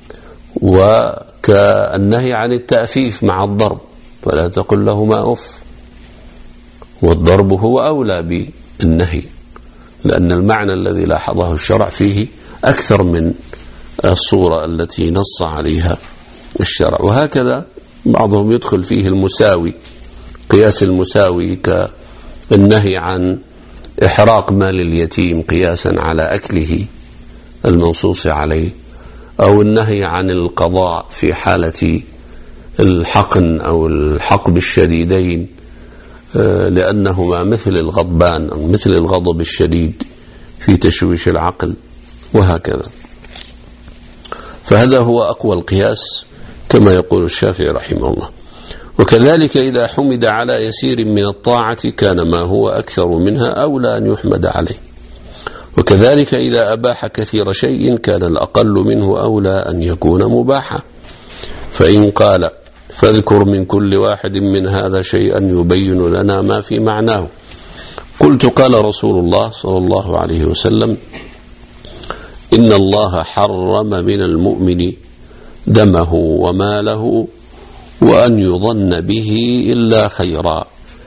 وكالنهي عن التأفيف مع الضرب، فلا تقل لهما أف، والضرب هو أولى بالنهي لأن المعنى الذي لاحظه الشرع فيه أكثر من الصورة التي نص عليها الشرع. وهكذا بعضهم يدخل فيه المساوي قياس المساوي كالنهي عن إحراق مال اليتيم قياسا على أكله المنصوص عليه، أو النهي عن القضاء في حالة الحقن أو الحقب الشديدين لأنهما مثل الغضبان أو مثل الغضب الشديد في تشويش العقل، وهكذا. فهذا هو أقوى القياس كما يقول الشافعي رحمه الله. وكذلك إذا حمد على يسير من الطاعة كان ما هو أكثر منها أولى أن يحمد عليه، وكذلك إذا أباح كثير شيء كان الأقل منه أولى أن يكون مباحا. فإن قال فاذكر من كل واحد من هذا شيئا يبين لنا ما في معناه، قلت قال رسول الله صلى الله عليه وسلم إن الله حرم من المؤمن دمه وماله وأن يظن به إلا خيرا.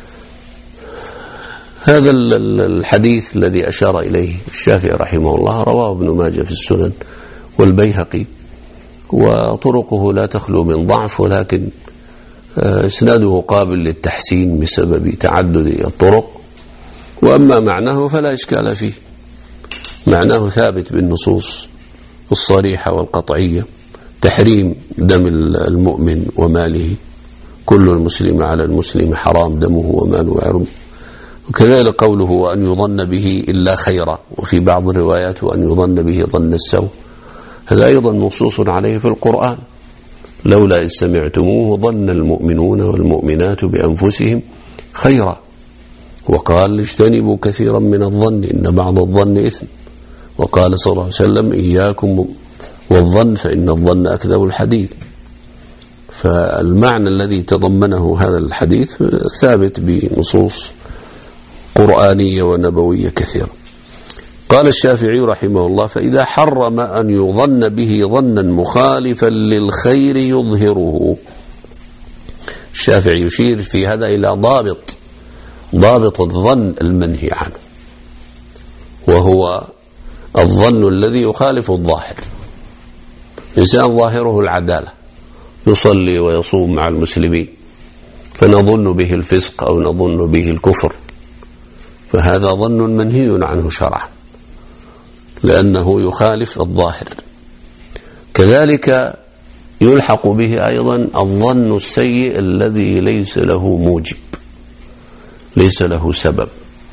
هذا الحديث الذي أشار إليه الشافعي رحمه الله رواه ابن ماجه في السنن والبيهقي، وطرقه لا تخلو من ضعف، ولكن إسناده قابل للتحسين بسبب تعدد الطرق. وأما معناه فلا إشكال فيه، معناه ثابت بالنصوص الصريحة والقطعية، تحريم دم المؤمن وماله، كل المسلم على المسلم حرام دمه وماله وعرضه. وكذلك قوله وأن يظن به إلا خيرا، وفي بعض الروايات وأن يظن به ظن السوء، هذا أيضا نصوص عليه في القرآن، لولا إذ سمعتموه ظن المؤمنون والمؤمنات بأنفسهم خيرا، وقال اجتنبوا كثيرا من الظن إن بعض الظن إثم، وقال صلى الله عليه وسلم إياكم والظن فإن الظن أكذب الحديث. فالمعنى الذي تضمنه هذا الحديث ثابت بنصوص قرآنية ونبوية كثيرة. قال الشافعي رحمه الله فإذا حرم أن يظن به ظنا مخالفا للخير يظهره. الشافعي يشير في هذا إلى ضابط ضابط الظن المنهي عنه، وهو الظن الذي يخالف الظاهر. إنسان ظاهره العدالة، يصلي ويصوم مع المسلمين، فنظن به الفسق أو نظن به الكفر، فهذا ظن منهي عنه شرعا لأنه يخالف الظاهر. كذلك يلحق به أيضا الظن السيء الذي ليس له موجب، ليس له سبب،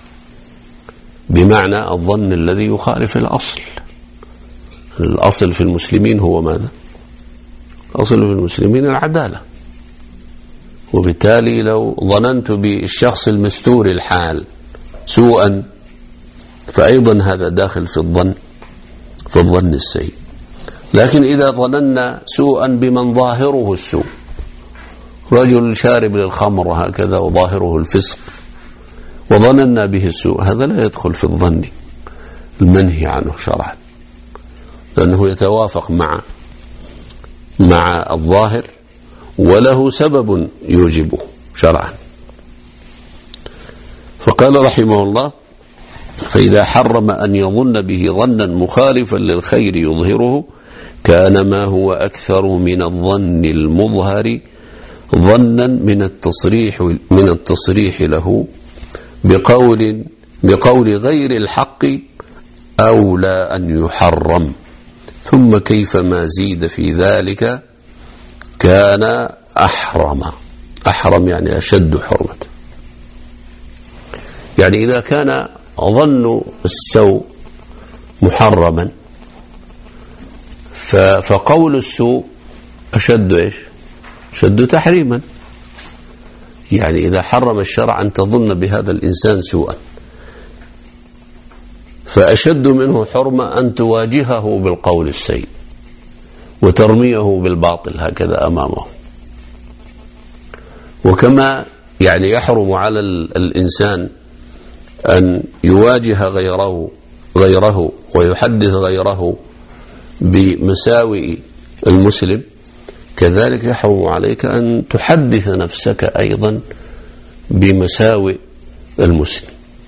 بمعنى الظن الذي يخالف الأصل. الأصل في المسلمين هو ماذا؟ الأصل في المسلمين العدالة، وبالتالي لو ظننت بالشخص المستور الحال سوءا فأيضا هذا داخل في الظن في الظن السيء. لكن إذا ظننا سوءا بمن ظاهره السوء، رجل شارب للخمر هكذا وظاهره الفسق، وظننا به السوء، هذا لا يدخل في الظن المنهي عنه شرعا، لأنه يتوافق مع مع الظاهر وله سبب يوجبه شرعا. فقال رحمه الله فإذا حرم أن يظن به ظنا مخالفا للخير يظهره كان ما هو أكثر من الظن المظهر ظنا من التصريح من التصريح له بقول بقول غير الحق أولى أن يحرم، ثم كيفما زيد في ذلك كان أحرم. أحرم يعني أشد حرمة. يعني إذا كان ظن السوء محرما فقول السوء أشد إيش؟ أشد تحريما. يعني إذا حرم الشرع أن تظن بهذا الإنسان سوءا، فأشد منه حرمة أن تواجهه بالقول السيء وترميه بالباطل هكذا أمامه. وكما يعني يحرم على الإنسان أن يواجه غيره غيره ويحدث غيره بمساوئ المسلم، كذلك يحرم عليك أن تحدث نفسك أيضا بمساوئ المسلم.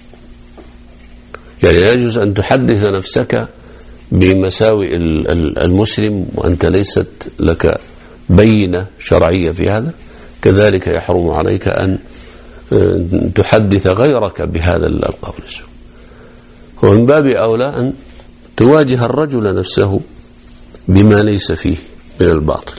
يعني لا يجوز أن تحدث نفسك بمساوئ المسلم وأنت ليست لك بينة شرعية في هذا. كذلك يحرم عليك أن تحدث غيرك بهذا القول السوء. ومن باب أولى أن تواجه الرجل نفسه بما ليس فيه من الباطل.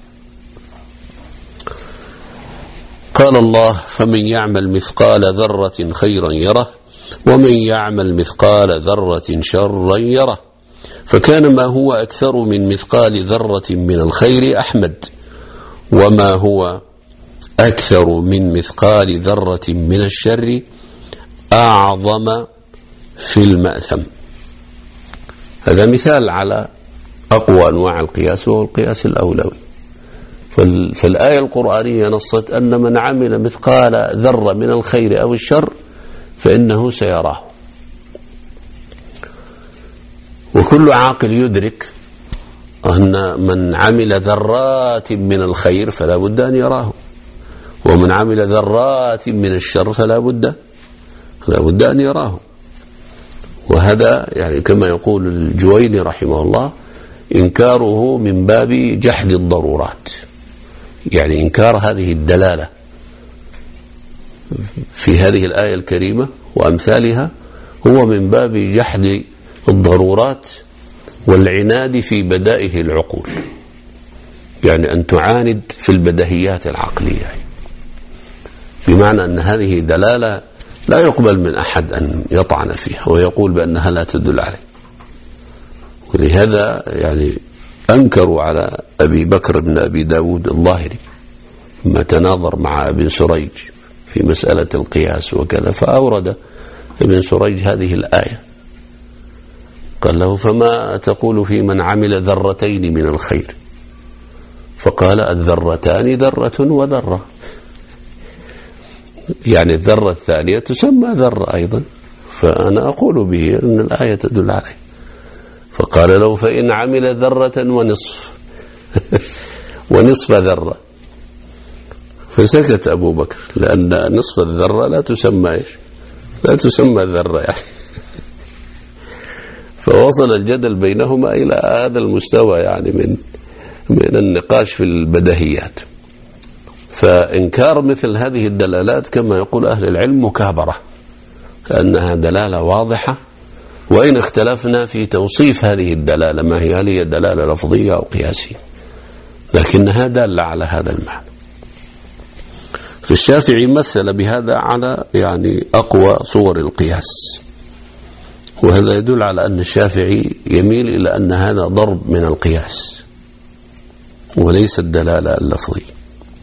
قال الله: فمن يعمل مثقال ذرة خيرا يره ومن يعمل مثقال ذرة شرا يره، فكان ما هو أكثر من مثقال ذرة من الخير أحمد، وما هو أكثر من مثقال ذرة من الشر أعظم في المأثم. هذا مثال على أقوى أنواع القياس، وهو القياس الأولوي. فالآية القرآنية نصت أن من عمل مثقال ذرة من الخير أو الشر فإنه سيراه، وكل عاقل يدرك أن من عمل ذرات من الخير فلا بد أن يراه، ومن عمل ذرات من الشر فلا بد لا بد أن يراه. وهذا يعني كما يقول الجويني رحمه الله: إنكاره من باب جحد الضرورات، يعني إنكار هذه الدلالة في هذه الآية الكريمة وأمثالها هو من باب جحد الضرورات والعناد في بدائه العقول، يعني أن تعاند في البديهيات العقلية، بمعنى أن هذه دلالة لا يقبل من أحد أن يطعن فيها ويقول بأنها لا تدل عليه. ولهذا يعني أنكروا على أبي بكر بن أبي داود الظاهري لما تناظر مع ابن سريج في مسألة القياس وكذا، فأورد ابن سريج هذه الآية، قال له: فما تقول في من عمل ذرتين من الخير؟ فقال: الذرتان ذرة وذرة، يعني الذرة الثانية تسمى ذرة أيضا، فأنا أقول به أن الآية تدل عليه. فقال له: فإن عمل ذرة ونصف ونصف ذرة. فسكت أبو بكر، لأن نصف الذرة لا تسمى إيش؟ لا تسمى ذرة يعني. فوصل الجدل بينهما إلى هذا المستوى يعني من من النقاش في البديهيات. فإنكار مثل هذه الدلالات كما يقول أهل العلم مكابرة، لأنها دلالة واضحة، وإن اختلفنا في توصيف هذه الدلالة ما هي، هل هي دلالة لفظية أو قياسية، لكنها دالة على هذا المعنى. فالشافعي مثل بهذا على يعني أقوى صور القياس، وهذا يدل على أن الشافعي يميل إلى أن هذا ضرب من القياس وليس الدلالة اللفظية.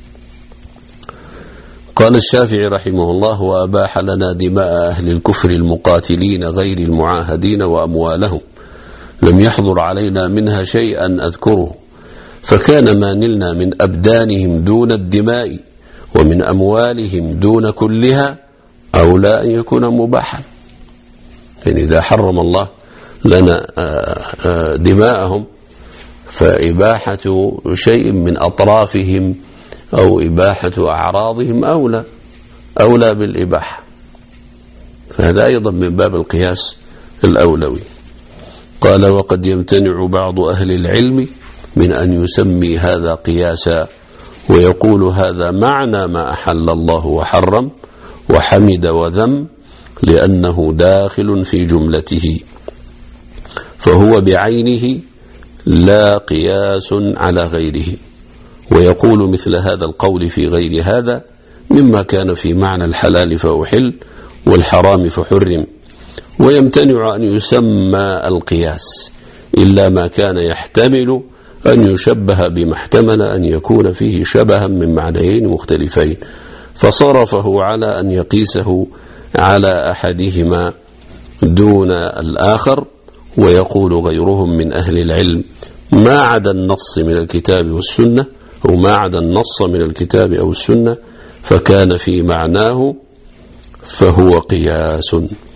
قال الشافعي رحمه الله: وأباح لنا دماء أهل الكفر المقاتلين غير المعاهدين وأموالهم، لم يحضر علينا منها شيئا أذكره، فكان ما نلنا من أبدانهم دون الدماء ومن أموالهم دون كلها أولى أن يكون مباحا. يعني إذا حرم الله لنا دماءهم فإباحة شيء من أطرافهم أو إباحة أعراضهم أولى أولى بالإباحة، فهذا أيضا من باب القياس الأولوي. قال: وقد يمتنع بعض أهل العلم من أن يسمي هذا قياسا، ويقول هذا معنى ما أحل الله وحرم وحمد وذم، لأنه داخل في جملته، فهو بعينه لا قياس على غيره. ويقول مثل هذا القول في غير هذا مما كان في معنى الحلال فأحل والحرام فحرم. ويمتنع أن يسمى القياس إلا ما كان يحتمل أن يشبه بما احتمل أن يكون فيه شبها من معنيين مختلفين، فصرفه على أن يقيسه على أحدهما دون الآخر. ويقول غيرهم من أهل العلم: ما عدا النص من الكتاب والسنة، أو ما عدا النص من الكتاب أو السنة فكان في معناه فهو قياس.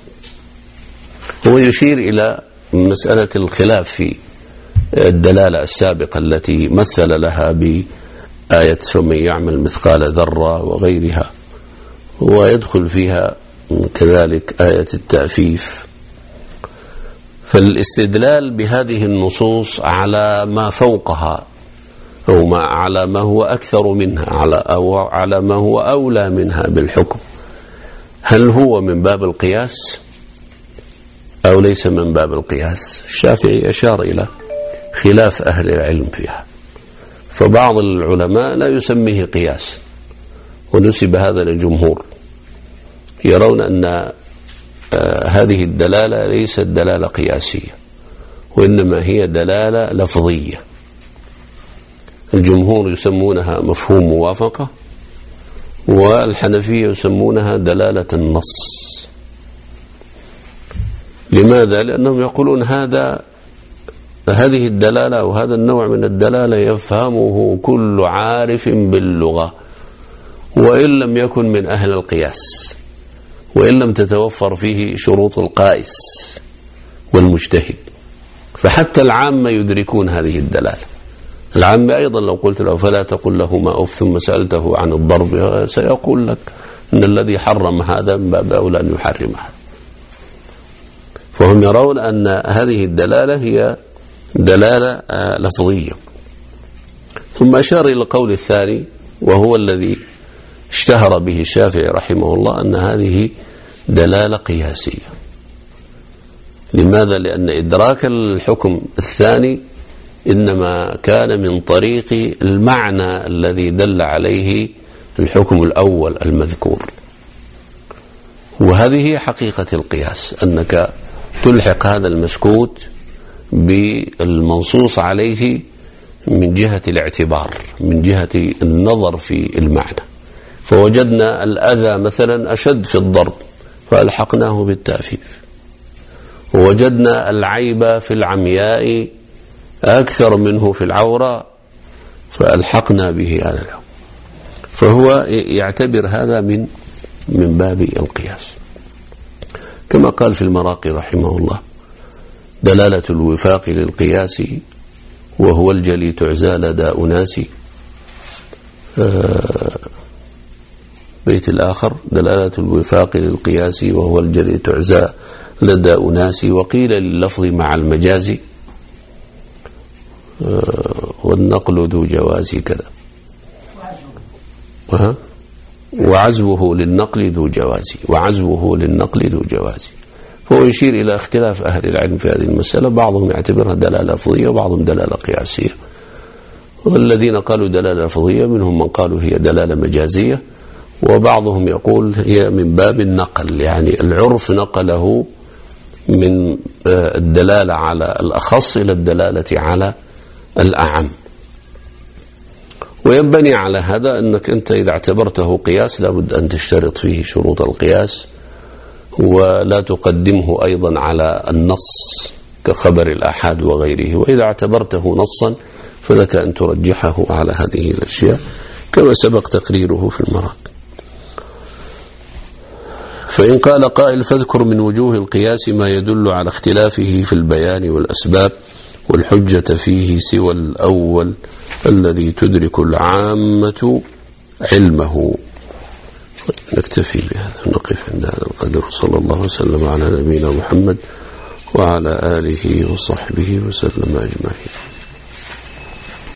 هو يشير إلى مسألة الخلاف في الدلالة السابقة التي مثل لها بآية فمن يعمل مثقال ذرة وغيرها، ويدخل فيها كذلك آية التأفيف. فالاستدلال بهذه النصوص على ما فوقها أو ما على ما هو أكثر منها، على أو على ما هو أولى منها بالحكم، هل هو من باب القياس أو ليس من باب القياس؟ الشافعي أشار إلى خلاف أهل العلم فيها، فبعض العلماء لا يسميه قياس، ونسب هذا للجمهور، يرون أن آه هذه الدلالة ليست دلالة قياسية، وإنما هي دلالة لفظية. الجمهور يسمونها مفهوم موافقة، والحنفية يسمونها دلالة النص. لماذا؟ لأنهم يقولون هذا هذه الدلالة أو هذا النوع من الدلالة يفهمه كل عارف باللغة، وإن لم يكن من أهل القياس، وإن لم تتوفر فيه شروط القائس والمجتهد، فحتى العامة يدركون هذه الدلالة. العامة أيضا لو قلت له فلا تقل له ما أف ثم سألته عن الضرب، سيقول لك إن الذي حرم هذا من باب أولى أن يحرم هذا. فهم يرون أن هذه الدلالة هي دلالة لفظية. ثم أشار إلى القول الثاني، وهو الذي اشتهر به الشافعي رحمه الله، أن هذه دلالة قياسية. لماذا؟ لأن إدراك الحكم الثاني إنما كان من طريق المعنى الذي دل عليه الحكم الأول المذكور، وهذه هي حقيقة القياس، أنك تلحق هذا المسكوت بالمنصوص عليه من جهة الاعتبار، من جهة النظر في المعنى. فوجدنا الأذى مثلا أشد في الضرب فألحقناه بالتأفيف، ووجدنا العيب في العمياء أكثر منه في العورة فألحقنا به هذا الحكم. فهو يعتبر هذا من من باب القياس، كما قال في المراقي رحمه الله: دلالة الوفاق للقياس وهو الجلي تعزى لدى أناس. بيت الآخر: دلالة الوفاق للقياس وهو الجلي تعزى لدى أناس، وقيل لللفظ مع المجاز والنقل ذو جواز كذا، وعزوه للنقل ذو جواز، وعزوه للنقل ذو جواز. فهو يشير إلى اختلاف أهل العلم في هذه المسألة، بعضهم يعتبرها دلالة لفظية وبعضهم دلالة قياسية. والذين قالوا دلالة لفظية منهم من قالوا هي دلالة مجازية، وبعضهم يقول هي من باب النقل، يعني العرف نقله من الدلالة على الأخص إلى الدلالة على الأعم. وينبني على هذا أنك أنت إذا اعتبرته قياس لابد أن تشترط فيه شروط القياس، ولا تقدمه أيضا على النص كخبر الآحاد وغيره. وإذا اعتبرته نصا فلك أن ترجحه على هذه الأشياء كما سبق تقريره في المراقي. فإن قال قائل: فاذكر من وجوه القياس ما يدل على اختلافه في البيان والأسباب، والحجة فيه سوى الأول الذي تدرك العامة علمه. نكتفي بهذا، نقف عند هذا القدر. صلى الله وسلم على نبينا محمد وعلى آله وصحبه وسلم أجمعين.